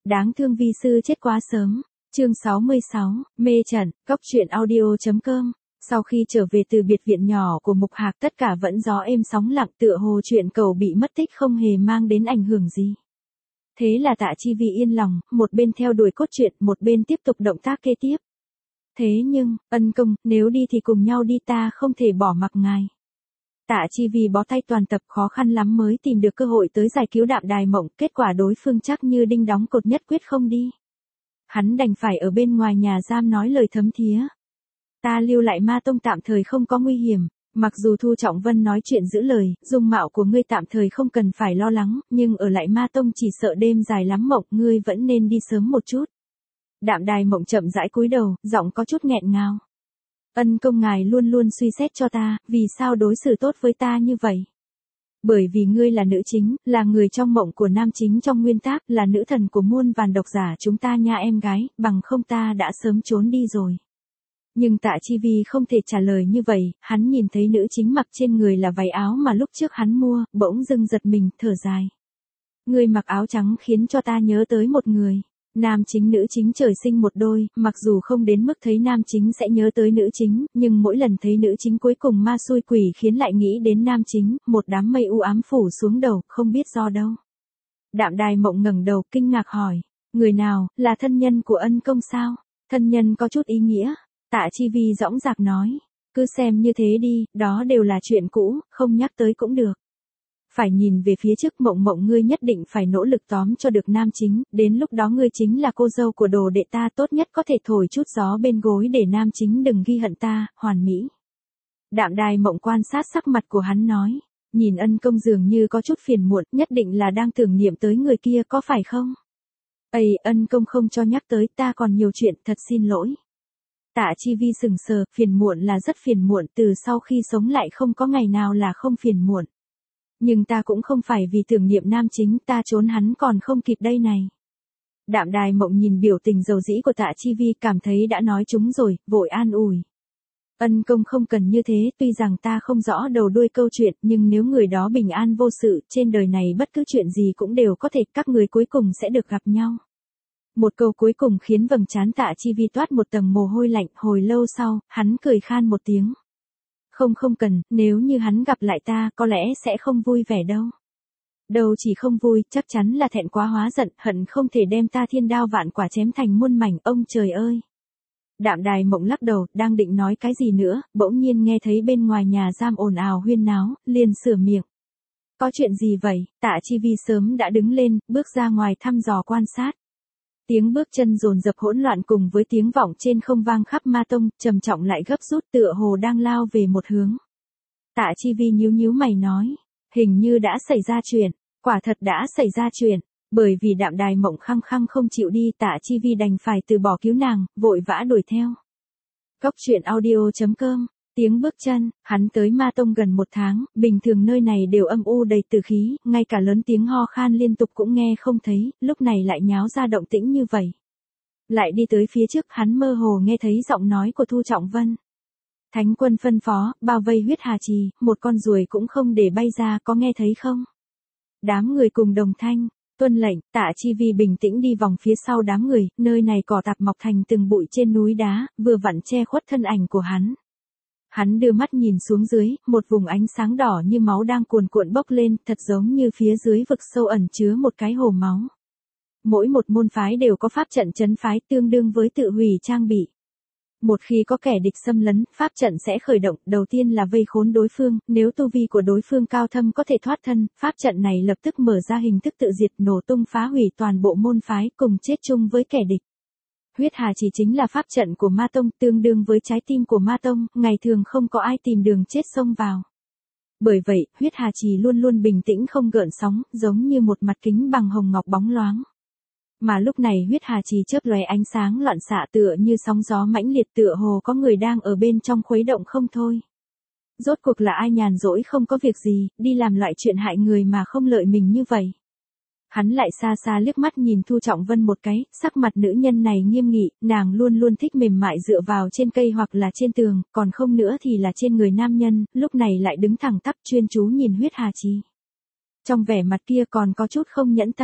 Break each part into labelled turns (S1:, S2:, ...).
S1: Đáng thương vi sư chết quá sớm. Chương 66, mê trận, góc truyện audio.com. Sau khi trở về từ biệt viện nhỏ của Mục Hạc, tất cả vẫn gió êm sóng lặng, tựa hồ chuyện cậu bị mất tích không hề mang đến ảnh hưởng gì. Thế là Tạ Chi Vi yên lòng, một bên theo đuổi cốt truyện, một bên tiếp tục động tác kế tiếp. Thế nhưng, Ân công, nếu đi thì cùng nhau đi, ta không thể bỏ mặc ngài. Tạ Chi Vi bó tay toàn tập, khó khăn lắm mới tìm được cơ hội tới giải cứu Đạm Đài Mộng, kết quả đối phương chắc như đinh đóng cột, nhất quyết không đi. Hắn đành phải ở bên ngoài nhà giam nói lời thấm thía. Ta lưu lại Ma Tông tạm thời không có nguy hiểm, mặc dù Thu Trọng Vân nói chuyện giữ lời, dung mạo của ngươi tạm thời không cần phải lo lắng, nhưng ở lại Ma Tông chỉ sợ đêm dài lắm Mộng, ngươi vẫn nên đi sớm một chút. Đạm Đài Mộng chậm rãi cúi đầu, giọng có chút nghẹn ngào. Ân công, ngài luôn luôn suy xét cho ta, vì sao đối xử tốt với ta như vậy? Bởi vì ngươi là nữ chính, là người trong mộng của nam chính trong nguyên tác, là nữ thần của muôn vàn độc giả chúng ta nha em gái, bằng không ta đã sớm trốn đi rồi. Nhưng Tạ Chi Vi không thể trả lời như vậy, hắn nhìn thấy nữ chính mặc trên người là váy áo mà lúc trước hắn mua, bỗng dưng giật mình, thở dài. Ngươi mặc áo trắng khiến cho ta nhớ tới một người. Nam chính nữ chính trời sinh một đôi, mặc dù không đến mức thấy nam chính sẽ nhớ tới nữ chính, nhưng mỗi lần thấy nữ chính cuối cùng ma xui quỷ khiến lại nghĩ đến nam chính, một đám mây u ám phủ xuống đầu, không biết do đâu. Đạm Đài Mộng ngẩng đầu, kinh ngạc hỏi, người nào, là thân nhân của Ân công sao? Thân nhân có chút ý nghĩa. Tạ Chi Vi dõng dạc nói, cứ xem như thế đi, đó đều là chuyện cũ, không nhắc tới cũng được. Phải nhìn về phía trước Mộng, Mộng ngươi nhất định phải nỗ lực tóm cho được nam chính, đến lúc đó ngươi chính là cô dâu của đồ đệ ta, tốt nhất có thể thổi chút gió bên gối để nam chính đừng ghi hận ta, hoàn mỹ. Đạm Đài Mộng quan sát sắc mặt của hắn nói, nhìn Ân công dường như có chút phiền muộn, nhất định là đang tưởng niệm tới người kia có phải không? Ây, Ân công không cho nhắc tới, ta còn nhiều chuyện, thật xin lỗi. Tạ Chi Vi sừng sờ, phiền muộn là rất phiền muộn, từ sau khi sống lại không có ngày nào là không phiền muộn. Nhưng ta cũng không phải vì tưởng niệm nam chính, ta trốn hắn còn không kịp đây này. Đạm Đài Mộng nhìn biểu tình dầu dĩ của Tạ Chi Vi, cảm thấy đã nói trúng rồi, vội an ủi. Ân công không cần như thế, tuy rằng ta không rõ đầu đuôi câu chuyện, nhưng nếu người đó bình an vô sự, trên đời này bất cứ chuyện gì cũng đều có thể, các người cuối cùng sẽ được gặp nhau. Một câu cuối cùng khiến vầng trán Tạ Chi Vi toát một tầng mồ hôi lạnh, hồi lâu sau, hắn cười khan một tiếng. Không cần, nếu như hắn gặp lại ta, có lẽ sẽ không vui vẻ đâu. Đâu chỉ không vui, chắc chắn là thẹn quá hóa giận, hận không thể đem ta thiên đao vạn quả chém thành muôn mảnh, ông trời ơi. Đạm Đài Mộng lắc đầu, đang định nói cái gì nữa, bỗng nhiên nghe thấy bên ngoài nhà giam ồn ào huyên náo, liền sửa miệng. Có chuyện gì vậy? Tạ Chi Vi sớm đã đứng lên, bước ra ngoài thăm dò quan sát. Tiếng bước chân dồn dập hỗn loạn cùng với tiếng vọng trên không vang khắp Ma Tông, trầm trọng lại gấp rút, tựa hồ đang lao về một hướng. Tạ Chi Vi nhíu mày nói, hình như đã xảy ra chuyện, quả thật đã xảy ra chuyện, bởi vì Đạm Đài Mộng khăng khăng không chịu đi, Tạ Chi Vi đành phải từ bỏ cứu nàng, vội vã đuổi theo. Góc truyện audio.com. Tiếng bước chân, hắn tới Ma Tông gần 1 tháng, bình thường nơi này đều âm u đầy tử khí, ngay cả lớn tiếng ho khan liên tục cũng nghe không thấy, lúc này lại nháo ra động tĩnh như vậy. Lại đi tới phía trước, hắn mơ hồ nghe thấy giọng nói của Thu Trọng Vân. Thánh quân phân phó, bao vây Huyết Hà Trì, một con ruồi cũng không để bay ra, có nghe thấy không? Đám người cùng đồng thanh, tuân lệnh. Tạ Chi Vi bình tĩnh đi vòng phía sau đám người, nơi này cỏ tạp mọc thành từng bụi trên núi đá, vừa vặn che khuất thân ảnh của hắn. Hắn đưa mắt nhìn xuống dưới, một vùng ánh sáng đỏ như máu đang cuồn cuộn bốc lên, thật giống như phía dưới vực sâu ẩn chứa một cái hồ máu. Mỗi một môn phái đều có pháp trận trấn phái tương đương với tự hủy trang bị. Một khi có kẻ địch xâm lấn, pháp trận sẽ khởi động, đầu tiên là vây khốn đối phương, nếu tu vi của đối phương cao thâm có thể thoát thân, pháp trận này lập tức mở ra hình thức tự diệt, nổ tung phá hủy toàn bộ môn phái, cùng chết chung với kẻ địch. Huyết Hà Trì chính là pháp trận của Ma Tông, tương đương với trái tim của Ma Tông, ngày thường không có ai tìm đường chết xông vào. Bởi vậy, Huyết Hà Trì luôn luôn bình tĩnh không gợn sóng, giống như một mặt kính bằng hồng ngọc bóng loáng. Mà lúc này Huyết Hà Trì chớp lóe ánh sáng loạn xạ, tựa như sóng gió mãnh liệt, tựa hồ có người đang ở bên trong khuấy động không thôi. Rốt cuộc là ai nhàn rỗi không có việc gì, đi làm loại chuyện hại người mà không lợi mình như vậy. Hắn lại xa xa liếc mắt nhìn Thu Trọng Vân một cái, sắc mặt nữ nhân này nghiêm nghị, nàng luôn luôn thích mềm mại dựa vào trên cây hoặc là trên tường, còn không nữa thì là trên người nam nhân, lúc này lại đứng thẳng tắp chuyên chú nhìn Huyết Hà Trì. Trong vẻ mặt kia còn có chút không nhẫn tâm,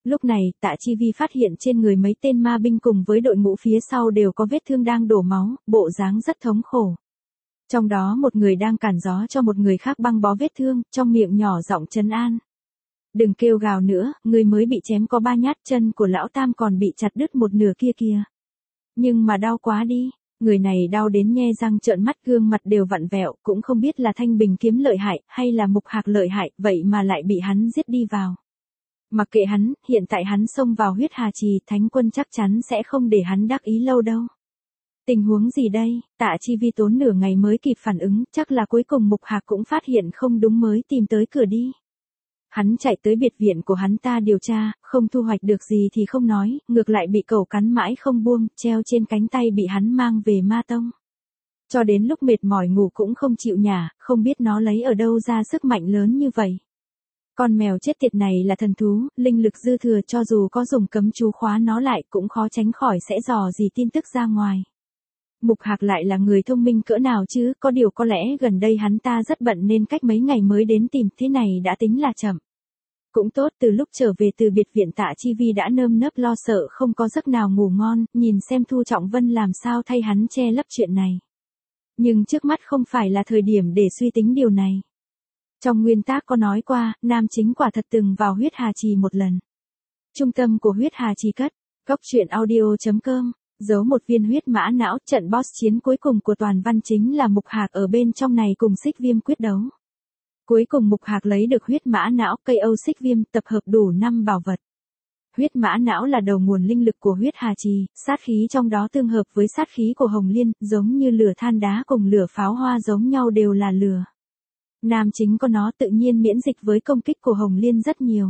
S1: Lúc này, Tạ Chi Vi phát hiện trên người mấy tên ma binh cùng với đội ngũ phía sau đều có vết thương đang đổ máu, bộ dáng rất thống khổ. Trong đó một người đang cản gió cho một người khác băng bó vết thương, trong miệng nhỏ giọng trấn an. Đừng kêu gào nữa, người mới bị chém có 3 nhát, chân của lão tam còn bị chặt đứt một nửa kia kìa. Nhưng mà đau quá đi, người này đau đến nhe răng trợn mắt, gương mặt đều vặn vẹo, cũng không biết là Thanh Bình kiếm lợi hại hay là Mục Hạc lợi hại, vậy mà lại bị hắn giết đi vào. Mặc kệ hắn, hiện tại hắn xông vào huyết hà trì, Thánh Quân chắc chắn sẽ không để hắn đắc ý lâu đâu. Tình huống gì đây? Tạ Chi Vi tốn nửa ngày mới kịp phản ứng, chắc là cuối cùng Mục Hạc cũng phát hiện không đúng mới tìm tới cửa đi. Hắn chạy tới biệt viện của hắn ta điều tra, không thu hoạch được gì thì không nói, ngược lại bị cẩu cắn mãi không buông, treo trên cánh tay bị hắn mang về ma tông. Cho đến lúc mệt mỏi ngủ cũng không chịu nhả, không biết nó lấy ở đâu ra sức mạnh lớn như vậy. Con mèo chết tiệt này là thần thú, linh lực dư thừa, cho dù có dùng cấm chú khóa nó lại cũng khó tránh khỏi sẽ dò dỉ tin tức ra ngoài. Mục Hạc lại là người thông minh cỡ nào chứ, có điều có lẽ gần đây hắn ta rất bận nên cách mấy ngày mới đến tìm, thế này đã tính là chậm. Cũng tốt, từ lúc trở về từ biệt viện Tạ Chi Vi đã nơm nớp lo sợ không có giấc nào ngủ ngon, nhìn xem Thu Trọng Vân làm sao thay hắn che lấp chuyện này. Nhưng trước mắt không phải là thời điểm để suy tính điều này. Trong nguyên tác có nói qua, nam chính quả thật từng vào huyết hà trì một lần. Trung tâm của huyết hà trì cất, góc truyện audio.com, giấu một viên huyết mã não, trận boss chiến cuối cùng của toàn văn chính là Mục Hạc ở bên trong này cùng Xích Viêm quyết đấu. Cuối cùng Mục Hạc lấy được huyết mã não, cây Âu Xích Viêm, tập hợp đủ 5 bảo vật. Huyết mã não là đầu nguồn linh lực của huyết hà trì, sát khí trong đó tương hợp với sát khí của Hồng Liên, giống như lửa than đá cùng lửa pháo hoa giống nhau đều là lửa. Nam chính có nó tự nhiên miễn dịch với công kích của Hồng Liên rất nhiều.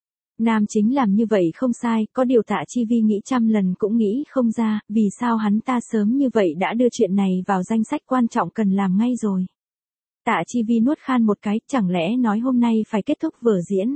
S1: Nam chính làm như vậy không sai, có điều Tạ Chi Vi nghĩ trăm lần cũng nghĩ không ra, vì sao hắn ta sớm như vậy đã đưa chuyện này vào danh sách quan trọng cần làm ngay rồi. Tạ Chi Vi nuốt khan một cái, chẳng lẽ nói hôm nay phải kết thúc vở diễn.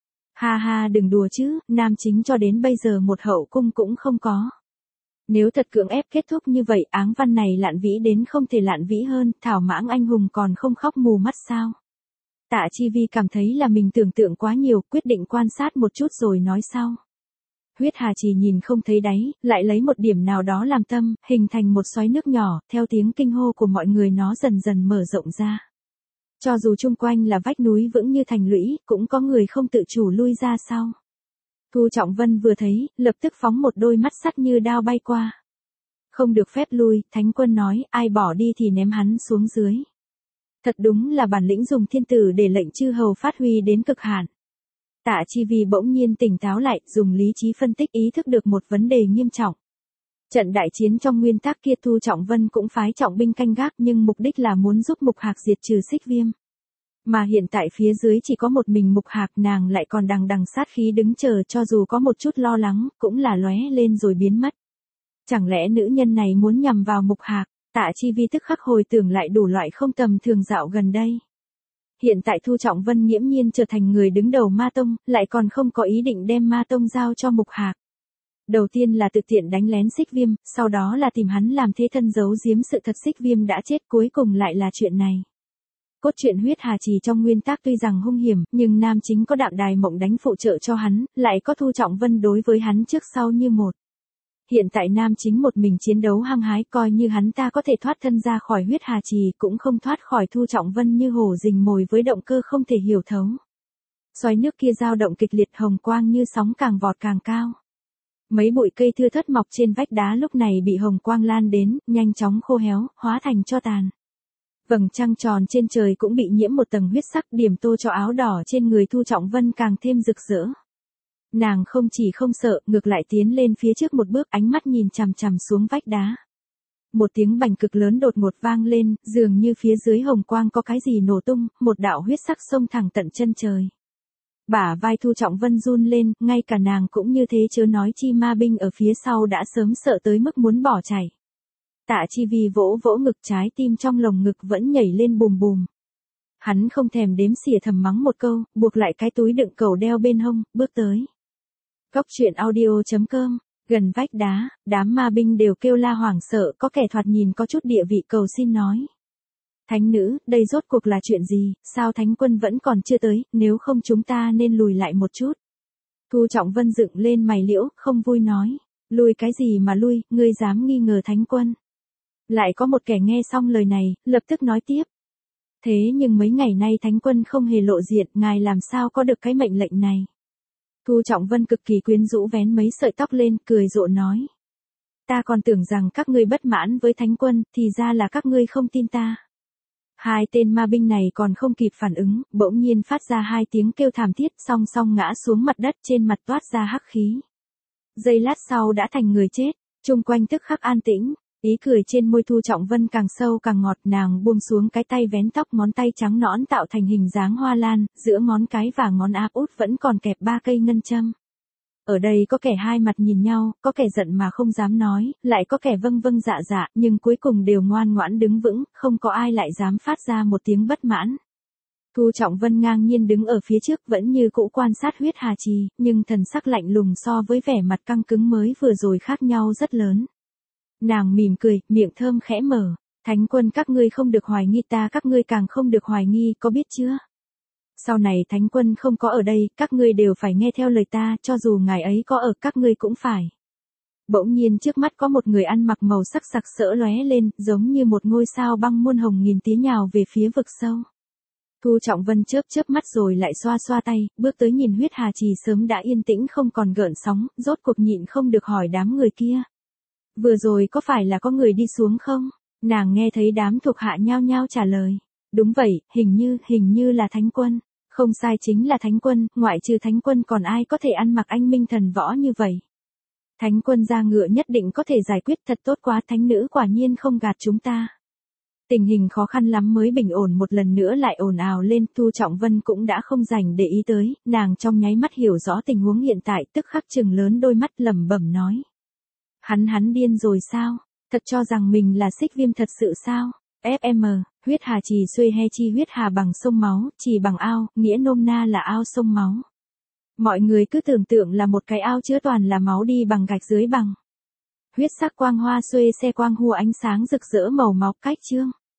S1: Ha ha, đừng đùa chứ, nam chính cho đến bây giờ một hậu cung cũng không có. Nếu thật cưỡng ép kết thúc như vậy, áng văn này lạn vĩ đến không thể lạn vĩ hơn, thảo mãng anh hùng còn không khóc mù mắt sao. Tạ Chi Vi cảm thấy là mình tưởng tượng quá nhiều, quyết định quan sát một chút rồi nói sau. Huyết hà trì nhìn không thấy đáy, lại lấy một điểm nào đó làm tâm, hình thành một xoáy nước nhỏ, theo tiếng kinh hô của mọi người nó dần dần mở rộng ra. Cho dù chung quanh là vách núi vững như thành lũy, cũng có người không tự chủ lui ra sau. Thu Trọng Vân vừa thấy, lập tức phóng một đôi mắt sắt như đao bay qua. Không được phép lui, Thánh Quân nói, ai bỏ đi thì ném hắn xuống dưới. Thật đúng là bản lĩnh dùng thiên tử để lệnh chư hầu phát huy đến cực hạn. Tạ Chi Vi bỗng nhiên tỉnh táo lại, dùng lý trí phân tích ý thức được một vấn đề nghiêm trọng. Trận đại chiến trong nguyên tác kia Thu Trọng Vân cũng phái trọng binh canh gác nhưng mục đích là muốn giúp Mục Hạc diệt trừ Xích Viêm. Mà hiện tại phía dưới chỉ có một mình Mục Hạc, nàng lại còn đằng đằng sát khí đứng chờ, cho dù có một chút lo lắng, cũng là lóe lên rồi biến mất. Chẳng lẽ nữ nhân này muốn nhằm vào Mục Hạc? Tạ Chi Vi tức khắc hồi tưởng lại đủ loại không tầm thường dạo gần đây. Hiện tại Thu Trọng Vân nghiễm nhiên trở thành người đứng đầu ma tông, lại còn không có ý định đem ma tông giao cho Mục Hạc. Đầu tiên là tự tiện đánh lén Xích Viêm, sau đó là tìm hắn làm thế thân giấu giếm sự thật Xích Viêm đã chết, cuối cùng lại là chuyện này. Cốt truyện huyết hà trì trong nguyên tác tuy rằng hung hiểm, nhưng nam chính có Đạm Đài Mộng đánh phụ trợ cho hắn, lại có Thu Trọng Vân đối với hắn trước sau như một. Hiện tại nam chính một mình chiến đấu hăng hái, coi như hắn ta có thể thoát thân ra khỏi huyết hà trì cũng không thoát khỏi Thu Trọng Vân như hổ rình mồi với động cơ không thể hiểu thấu. Xoáy nước kia dao động kịch liệt, hồng quang như sóng càng vọt càng cao. Mấy bụi cây thưa thớt mọc trên vách đá lúc này bị hồng quang lan đến, nhanh chóng khô héo, hóa thành tro tàn. Vầng trăng tròn trên trời cũng bị nhiễm một tầng huyết sắc, điểm tô cho áo đỏ trên người Thu Trọng Vân càng thêm rực rỡ. Nàng không chỉ không sợ, ngược lại tiến lên phía trước một bước, ánh mắt nhìn chằm chằm xuống vách đá. Một tiếng bành cực lớn đột ngột vang lên, dường như phía dưới hồng quang có cái gì nổ tung, một đạo huyết sắc xông thẳng tận chân trời. Bả vai Thu Trọng Vân run lên, ngay cả nàng cũng như thế, chớ nói chi ma binh ở phía sau đã sớm sợ tới mức muốn bỏ chạy. Tạ Chi Vi vỗ vỗ ngực, trái tim trong lồng ngực vẫn nhảy lên bùm bùm. Hắn không thèm đếm xỉa thầm mắng một câu, buộc lại cái túi đựng cẩu đeo bên hông, bước tới. Góc truyện audio.com, gần vách đá, đám ma binh đều kêu la hoảng sợ, có kẻ thoạt nhìn có chút địa vị cầu xin nói. Thánh nữ, đây rốt cuộc là chuyện gì, sao Thánh Quân vẫn còn chưa tới, nếu không chúng ta nên lùi lại một chút. Thu Trọng Vân dựng lên mày liễu, không vui nói. Lui cái gì mà lui, ngươi dám nghi ngờ thánh quân. Lại có một kẻ nghe xong lời này, lập tức nói tiếp. Thế nhưng mấy ngày nay thánh quân không hề lộ diện, ngài làm sao có được cái mệnh lệnh này. Thu Trọng Vân cực kỳ quyến rũ vén mấy sợi tóc lên, cười rộ nói. Ta còn tưởng rằng các ngươi bất mãn với thánh quân, thì ra là các ngươi không tin ta. Hai tên ma binh này còn không kịp phản ứng, bỗng nhiên phát ra hai tiếng kêu thảm thiết, song song ngã xuống mặt đất, trên mặt toát ra hắc khí. Giây lát sau đã thành người chết, chung quanh tức khắc an tĩnh, ý cười trên môi Thu Trọng Vân càng sâu càng ngọt, nàng buông xuống cái tay vén tóc, ngón tay trắng nõn tạo thành hình dáng hoa lan, giữa ngón cái và ngón áp út vẫn còn kẹp 3 cây ngân châm. Ở đây có kẻ hai mặt nhìn nhau, có kẻ giận mà không dám nói, lại có kẻ vâng vâng dạ dạ, nhưng cuối cùng đều ngoan ngoãn đứng vững, không có ai lại dám phát ra một tiếng bất mãn. Thu Trọng Vân ngang nhiên đứng ở phía trước vẫn như cũ quan sát huyết hà trì, nhưng thần sắc lạnh lùng so với vẻ mặt căng cứng mới vừa rồi khác nhau rất lớn. Nàng mỉm cười, miệng thơm khẽ mở, thánh quân các ngươi không được hoài nghi ta, các ngươi càng không được hoài nghi, có biết chưa? Sau này thánh quân không có ở đây, các ngươi đều phải nghe theo lời ta, cho dù ngài ấy có ở các ngươi cũng phải. Bỗng nhiên trước mắt có một người ăn mặc màu sắc sặc sỡ lóe lên, giống như một ngôi sao băng muôn hồng nghìn tía nhào về phía vực sâu. Thu Trọng Vân chớp chớp mắt rồi lại xoa xoa tay, bước tới nhìn huyết hà trì sớm đã yên tĩnh không còn gợn sóng, rốt cuộc nhịn không được hỏi đám người kia. Vừa rồi có phải là có người đi xuống không? Nàng nghe thấy đám thuộc hạ nhao nhao trả lời. Đúng vậy, hình như là thánh quân. Không sai, chính là thánh quân, ngoại trừ thánh quân còn ai có thể ăn mặc anh minh thần võ như vậy. Thánh quân ra ngựa nhất định có thể giải quyết, thật tốt quá, thánh nữ quả nhiên không gạt chúng ta. Tình hình khó khăn lắm mới bình ổn một lần nữa lại ồn ào lên, Thu Trọng Vân cũng đã không dành để ý tới, nàng trong nháy mắt hiểu rõ tình huống hiện tại, tức khắc trừng lớn đôi mắt lẩm bẩm nói. Hắn điên rồi sao? Thật cho rằng mình là Xích Viêm thật sự sao? FM, huyết hà trì xuê he chi, huyết hà bằng sông máu, trì bằng ao, nghĩa nôm na là ao sông máu. Mọi người cứ tưởng tượng là một cái ao chứa toàn là máu đi bằng gạch dưới bằng. Huyết sắc quang hoa xuê xe quang hùa ánh sáng rực rỡ màu máu cách trương.